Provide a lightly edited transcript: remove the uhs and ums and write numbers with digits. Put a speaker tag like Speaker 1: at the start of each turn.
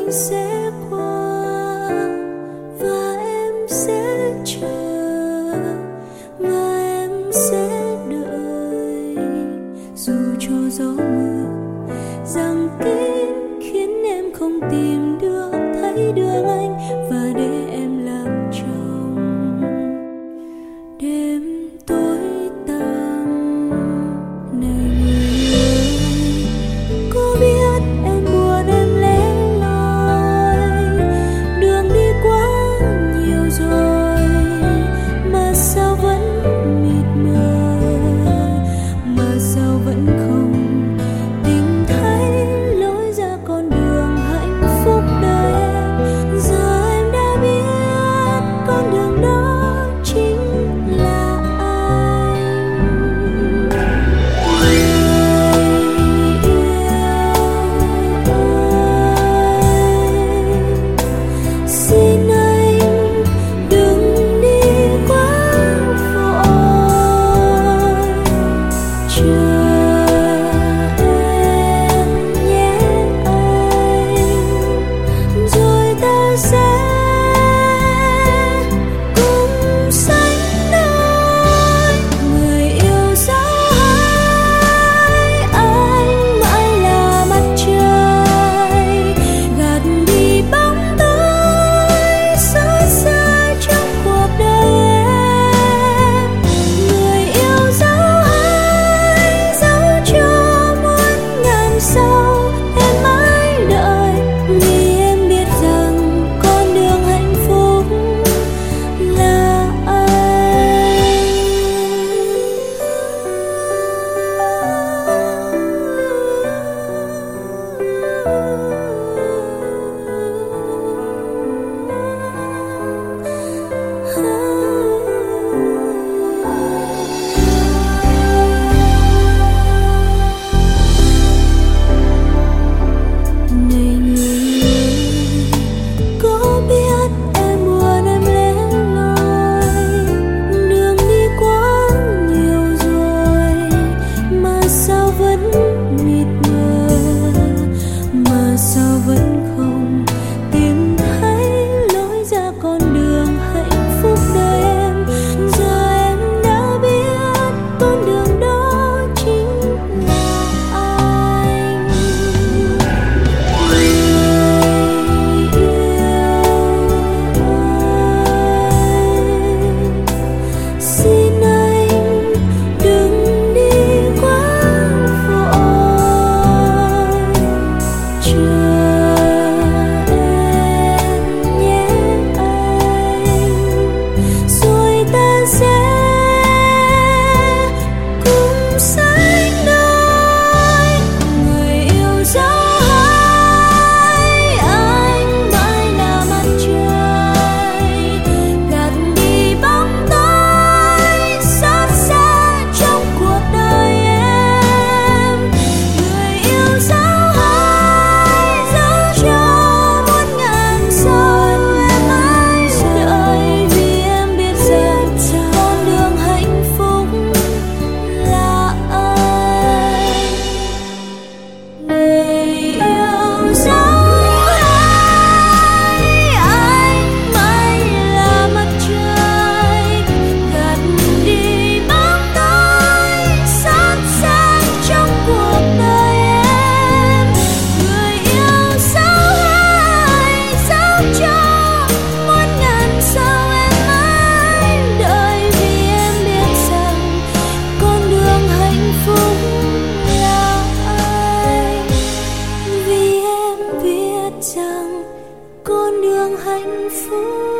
Speaker 1: anh sẽ qua và em sẽ chờ và em sẽ đợi, dù cho gió mưa giăng kín khiến em không tìm được thấy đường anh, và để em làm chồng. Đêm tối tăm này người ơi, có biết em buồn em lẻ loi, đường đi quá nhiều rồi mà sao vẫn mịt mờ, mà sao vẫn không tìm thấy lối ra con đường hạnh phúc đời em. Giờ em đã biết con đường đó chính là anh. Người yêu ơi, xin anh đừng đi quá vội, chờ em nhé anh, rồi ta sẽ cùng sánh đôi. Người yêu dấu hỡi, anh mãi là mặt trời gạt đi bóng tối xót xa trong cuộc đời em. Người yêu dấu hỡi, dấu cho muôn ngàn sau em mãi đợi, vì em biết rằng con đường hạnh phúc là Này người ơi, có biết em buồn em lẻ loi, đường đi quá nhiều rồi mà sao vẫn mịt mờ, mà sao vẫn không tìm thấy lối ra con đường hạnh phúc đời em. Giờ em đã biết con đường đó chính là anh. Người yêu ơi, xin anh đừng đi quá vội, chờ em nhé anh, rồi ta sẽ cùng sánh đôi. Người yêu dấu hỡi, anh mãi là mặt trời gạt đi bóng tối xót xa trong cuộc đời em. Người yêu dấu hỡi, dấu cho muôn ngàn sau em mãi đợi, vì em biết rằng con đường hạnh phúc là anh. Người yêu dấu hỡi, anh mãi là mặt trời gạt đi bóng tối xót xa trong cuộc đời em. Người yêu dấu hỡi, dấu cho muôn ngàn sau em mãi đợi, vì em biết rằng con đường hạnh phúc là anh, vì em biết rằng con đường hạnh phúc